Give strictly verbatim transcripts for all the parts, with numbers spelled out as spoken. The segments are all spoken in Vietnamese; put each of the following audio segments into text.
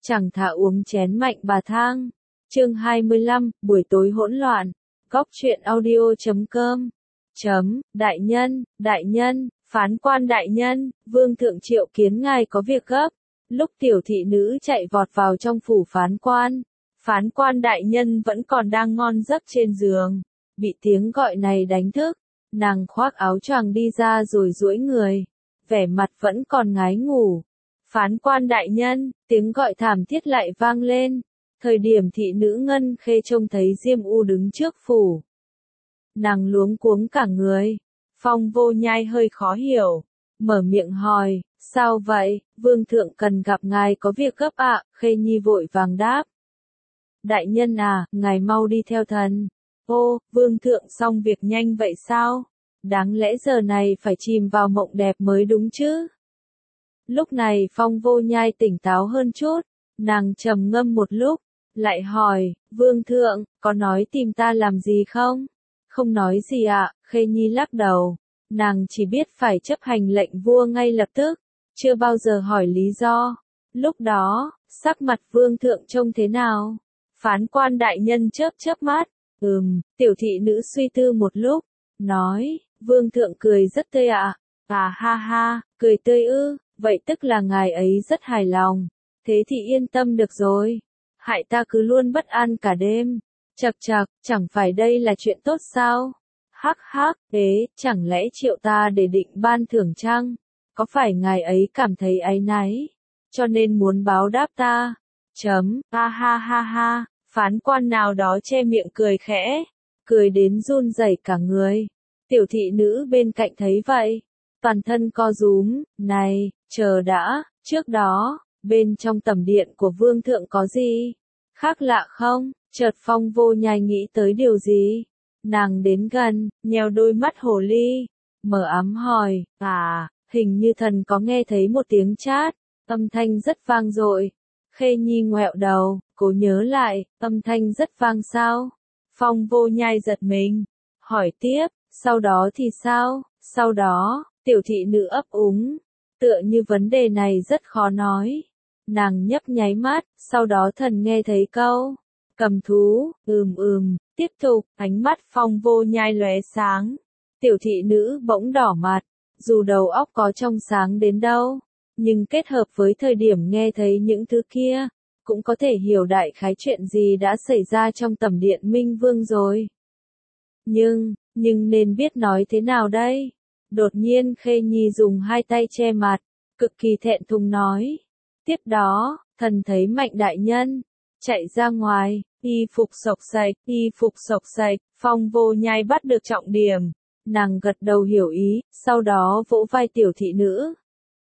chẳng thà uống chén mạnh bà thang. Chương hai mươi lăm, buổi tối hỗn loạn. Góc truyện audio chấm com. Chấm, đại nhân, đại nhân, phán quan đại nhân, vương thượng triệu kiến ngài có việc gấp. Lúc tiểu thị nữ chạy vọt vào trong phủ phán quan, phán quan đại nhân vẫn còn đang ngon giấc trên giường, bị tiếng gọi này đánh thức, nàng khoác áo choàng đi ra rồi duỗi người, vẻ mặt vẫn còn ngái ngủ. Phán quan đại nhân, tiếng gọi thảm thiết lại vang lên, thời điểm thị nữ Ngân Khê trông thấy Diêm U đứng trước phủ. Nàng luống cuống cả người, Phong Vô Nhai hơi khó hiểu, mở miệng hỏi, sao vậy, vương thượng cần gặp ngài có việc gấp ạ, à? Khê Nhi vội vàng đáp. Đại nhân à, ngài mau đi theo thần. Ô, vương thượng xong việc nhanh vậy sao? Đáng lẽ giờ này phải chìm vào mộng đẹp mới đúng chứ? Lúc này Phong Vô Nhai tỉnh táo hơn chút, nàng trầm ngâm một lúc, lại hỏi, vương thượng, có nói tìm ta làm gì không? Không nói gì ạ, à? Khê Nhi lắc đầu, nàng chỉ biết phải chấp hành lệnh vua ngay lập tức, chưa bao giờ hỏi lý do. Lúc đó, sắc mặt vương thượng trông thế nào? Phán quan đại nhân chớp chớp mắt, ừm, tiểu thị nữ suy tư một lúc, nói, vương thượng cười rất tươi ạ, à. à ha ha, cười tươi ư, vậy tức là ngài ấy rất hài lòng, thế thì yên tâm được rồi, hại ta cứ luôn bất an cả đêm, chật chật, chẳng phải đây là chuyện tốt sao? Hắc hắc, ế, chẳng lẽ triệu ta để định ban thưởng chăng? Có phải ngài ấy cảm thấy áy náy, cho nên muốn báo đáp ta? Chấm, ha ha ha ha, phán quan nào đó che miệng cười khẽ, cười đến run rẩy cả người. Tiểu thị nữ bên cạnh thấy vậy, toàn thân co rúm, này, chờ đã, trước đó, bên trong tẩm điện của vương thượng có gì khác lạ không? Chợt Phong Vô Nhai nghĩ tới điều gì, nàng đến gần, nheo đôi mắt hồ ly, mở ám hỏi, à, hình như thần có nghe thấy một tiếng chát, âm thanh rất vang dội. Khê Nhi ngoẹo đầu, cố nhớ lại, âm thanh rất vang sao? Phong Vô Nhai giật mình, hỏi tiếp, sau đó thì sao? Sau đó, tiểu thị nữ ấp úng, tựa như vấn đề này rất khó nói. Nàng nhấp nháy mắt, sau đó thần nghe thấy câu, cầm thú, ừm ừm, tiếp tục, ánh mắt Phong Vô Nhai lóe sáng. Tiểu thị nữ bỗng đỏ mặt, dù đầu óc có trong sáng đến đâu, nhưng kết hợp với thời điểm nghe thấy những thứ kia, cũng có thể hiểu đại khái chuyện gì đã xảy ra trong tẩm điện Minh Vương rồi. Nhưng, nhưng nên biết nói thế nào đây? Đột nhiên Khê Nhi dùng hai tay che mặt, cực kỳ thẹn thùng nói. Tiếp đó, thần thấy Mạnh đại nhân chạy ra ngoài, y phục xộc xạch, y phục xộc xạch, Phong Vô Nhai bắt được trọng điểm. Nàng gật đầu hiểu ý, sau đó vỗ vai tiểu thị nữ.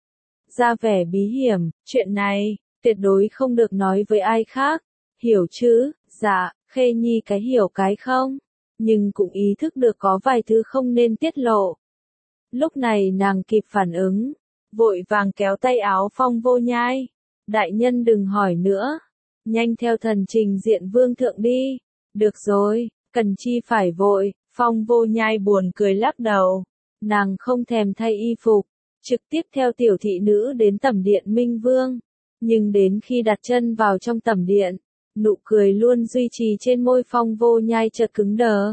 Ra vẻ bí hiểm, chuyện này, tuyệt đối không được nói với ai khác, hiểu chứ? Dạ, Khê Nhi cái hiểu cái không, nhưng cũng ý thức được có vài thứ không nên tiết lộ. Lúc này nàng kịp phản ứng, vội vàng kéo tay áo Phong Vô Nhai. Đại nhân đừng hỏi nữa, nhanh theo thần trình diện vương thượng đi. Được rồi, cần chi phải vội, Phong Vô Nhai buồn cười lắc đầu. Nàng không thèm thay y phục, trực tiếp theo tiểu thị nữ đến tẩm điện Minh Vương. Nhưng đến khi đặt chân vào trong tẩm điện, nụ cười luôn duy trì trên môi Phong Vô Nhai chợt cứng đờ.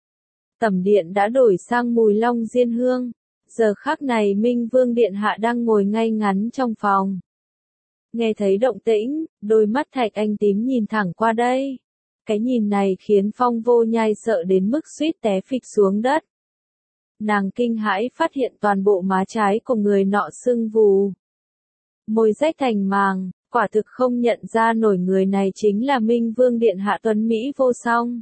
Tẩm điện đã đổi sang mùi long diên hương. Giờ khắc này Minh Vương điện hạ đang ngồi ngay ngắn trong phòng. Nghe thấy động tĩnh, đôi mắt thạch anh tím nhìn thẳng qua đây. Cái nhìn này khiến Phong Vô Nhai sợ đến mức suýt té phịch xuống đất. Nàng kinh hãi phát hiện toàn bộ má trái của người nọ sưng vù. Môi rách thành màng, quả thực không nhận ra nổi người này chính là Minh Vương điện hạ tuấn Mỹ vô song.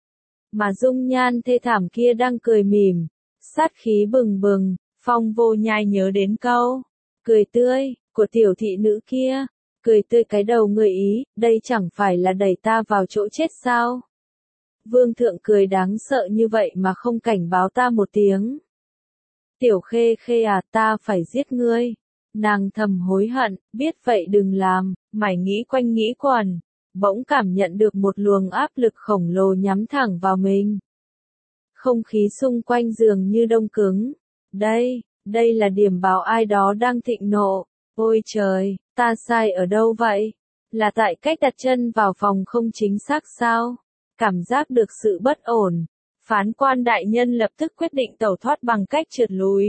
Mà dung nhan thê thảm kia đang cười mỉm, sát khí bừng bừng. Phong Vô Nhai nhớ đến câu cười tươi của tiểu thị nữ kia, cười tươi cái đầu người Ý, đây chẳng phải là đẩy ta vào chỗ chết sao? Vương thượng cười đáng sợ như vậy mà không cảnh báo ta một tiếng. Tiểu Khê Khê à, ta phải giết ngươi. Nàng thầm hối hận, biết vậy đừng làm, mải nghĩ quanh nghĩ quẩn, bỗng cảm nhận được một luồng áp lực khổng lồ nhắm thẳng vào mình. Không khí xung quanh dường như đông cứng. Đây, đây là điểm báo ai đó đang thịnh nộ. Ôi trời, ta sai ở đâu vậy? Là tại cách đặt chân vào phòng không chính xác sao? Cảm giác được sự bất ổn. Phán quan đại nhân lập tức quyết định tẩu thoát bằng cách trượt lùi.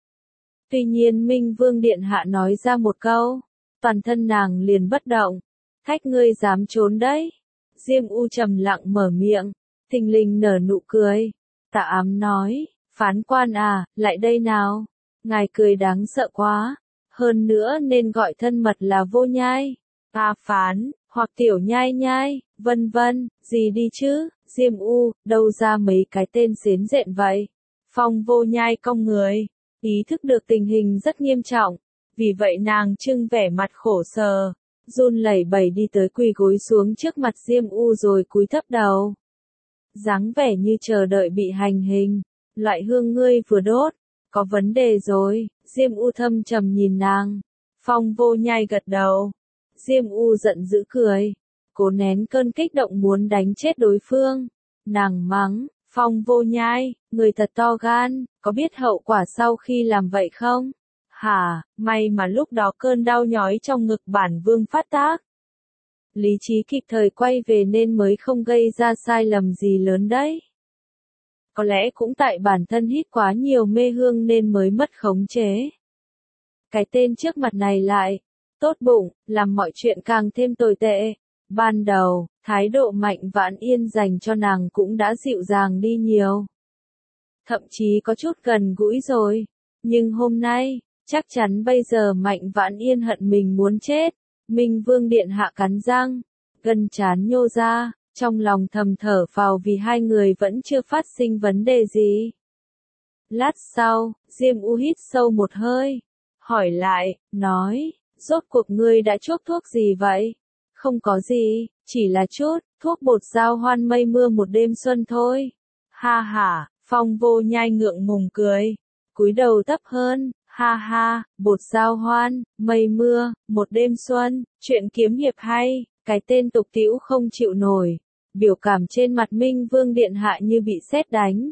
Tuy nhiên Minh Vương Điện Hạ nói ra một câu. Toàn thân nàng liền bất động. Thách ngươi dám trốn đấy. Diêm U trầm lặng mở miệng. Thình lình nở nụ cười. Tạ Ám nói. Phán quan à, lại đây nào. Ngài cười đáng sợ quá. Hơn nữa nên gọi thân mật là Vô Nhai. A Phán, hoặc Tiểu Nhai Nhai, vân vân, gì đi chứ, Diêm U, đâu ra mấy cái tên xến rện vậy. Phong Vô Nhai cong người, ý thức được tình hình rất nghiêm trọng, vì vậy nàng trưng vẻ mặt khổ sở, run lẩy bẩy đi tới quỳ gối xuống trước mặt Diêm U rồi cúi thấp đầu. Dáng vẻ như chờ đợi bị hành hình, loại hương ngươi vừa đốt, có vấn đề rồi, Diêm U thâm trầm nhìn nàng. Phong Vô Nhai gật đầu. Diêm U giận dữ cười, cố nén cơn kích động muốn đánh chết đối phương. Nàng mắng, Phong Vô Nhai, người thật to gan, có biết hậu quả sau khi làm vậy không? Hả, may mà lúc đó cơn đau nhói trong ngực bản vương phát tác. Lý trí kịp thời quay về nên mới không gây ra sai lầm gì lớn đấy. Có lẽ cũng tại bản thân hít quá nhiều mê hương nên mới mất khống chế. Cái tên trước mặt này lại tốt bụng, làm mọi chuyện càng thêm tồi tệ. Ban đầu, thái độ Mạnh Vãn Yên dành cho nàng cũng đã dịu dàng đi nhiều. Thậm chí có chút gần gũi rồi. Nhưng hôm nay, chắc chắn bây giờ Mạnh Vãn Yên hận mình muốn chết. Minh Vương Điện Hạ cắn răng, gân trán nhô ra, trong lòng thầm thở phào vì hai người vẫn chưa phát sinh vấn đề gì. Lát sau, Diêm U hít sâu một hơi, hỏi lại, nói, rốt cuộc ngươi đã chuốc thuốc gì vậy? Không có gì, chỉ là chút, thuốc bột giao hoan mây mưa một đêm xuân thôi. Ha ha, Phong Vô Nhai ngượng ngùng cười, cúi đầu thấp hơn, ha ha, bột giao hoan, mây mưa, một đêm xuân, chuyện kiếm hiệp hay, cái tên tục tĩu không chịu nổi. Biểu cảm trên mặt Minh Vương Điện Hạ như bị sét đánh.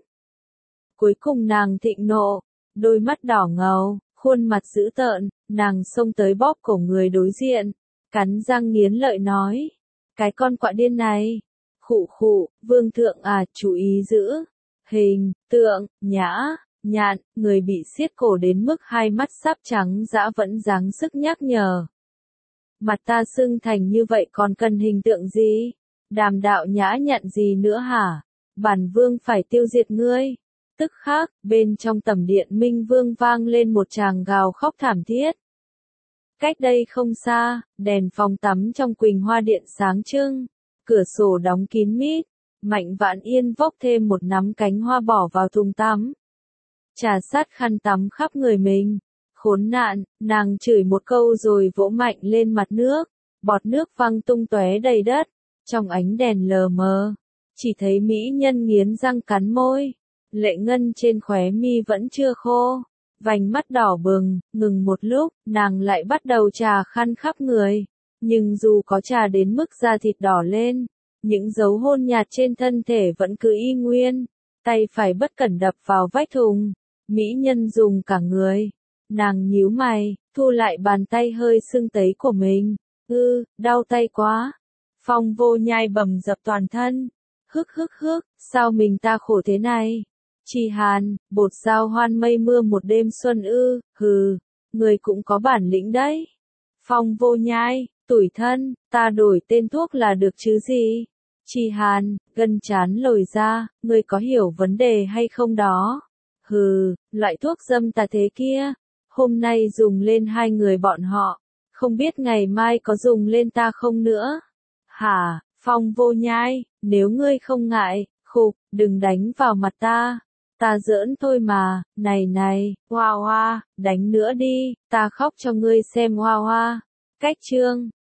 Cuối cùng nàng thịnh nộ, đôi mắt đỏ ngầu, khuôn mặt dữ tợn, nàng xông tới bóp cổ người đối diện, cắn răng nghiến lợi nói, cái con quạ điên này, khụ khụ, vương thượng à, chú ý giữ, hình, tượng, nhã, nhạn, người bị siết cổ đến mức hai mắt sắp trắng dã vẫn dáng sức nhắc nhở. Mặt ta sưng thành như vậy còn cần hình tượng gì? Đàm đạo nhã nhặn gì nữa hả? Bản vương phải tiêu diệt ngươi. Tức khắc, bên trong tầm điện Minh Vương vang lên một tràng gào khóc thảm thiết. Cách đây không xa, đèn phòng tắm trong Quỳnh Hoa Điện sáng trưng, cửa sổ đóng kín mít, Mạnh Vãn Yên vốc thêm một nắm cánh hoa bỏ vào thùng tắm. Trà sát khăn tắm khắp người mình. Khốn nạn, nàng chửi một câu rồi vỗ mạnh lên mặt nước, bọt nước văng tung tóe đầy đất. Trong ánh đèn lờ mờ, chỉ thấy mỹ nhân nghiến răng cắn môi, lệ ngân trên khóe mi vẫn chưa khô, vành mắt đỏ bừng, ngừng một lúc, nàng lại bắt đầu chà khăn khắp người, nhưng dù có chà đến mức da thịt đỏ lên, những dấu hôn nhạt trên thân thể vẫn cứ y nguyên, tay phải bất cẩn đập vào vách thùng, mỹ nhân dùng cả người, nàng nhíu mày, thu lại bàn tay hơi sưng tấy của mình, ư, đau tay quá. Phong Vô Nhai bầm dập toàn thân. Hức hức hức, sao mình ta khổ thế này? Chi Hàn, bột giao hoan mây mưa một đêm xuân ư, hừ, người cũng có bản lĩnh đấy. Phong Vô Nhai, tủi thân, ta đổi tên thuốc là được chứ gì? Chi Hàn, gân chán lồi ra, người có hiểu vấn đề hay không đó? Hừ, loại thuốc dâm tà thế kia, hôm nay dùng lên hai người bọn họ, không biết ngày mai có dùng lên ta không nữa. Hả, Phong Vô Nhai, nếu ngươi không ngại, khục, đừng đánh vào mặt ta. Ta giỡn thôi mà, này này, hoa hoa, đánh nữa đi, ta khóc cho ngươi xem hoa hoa. Cách chương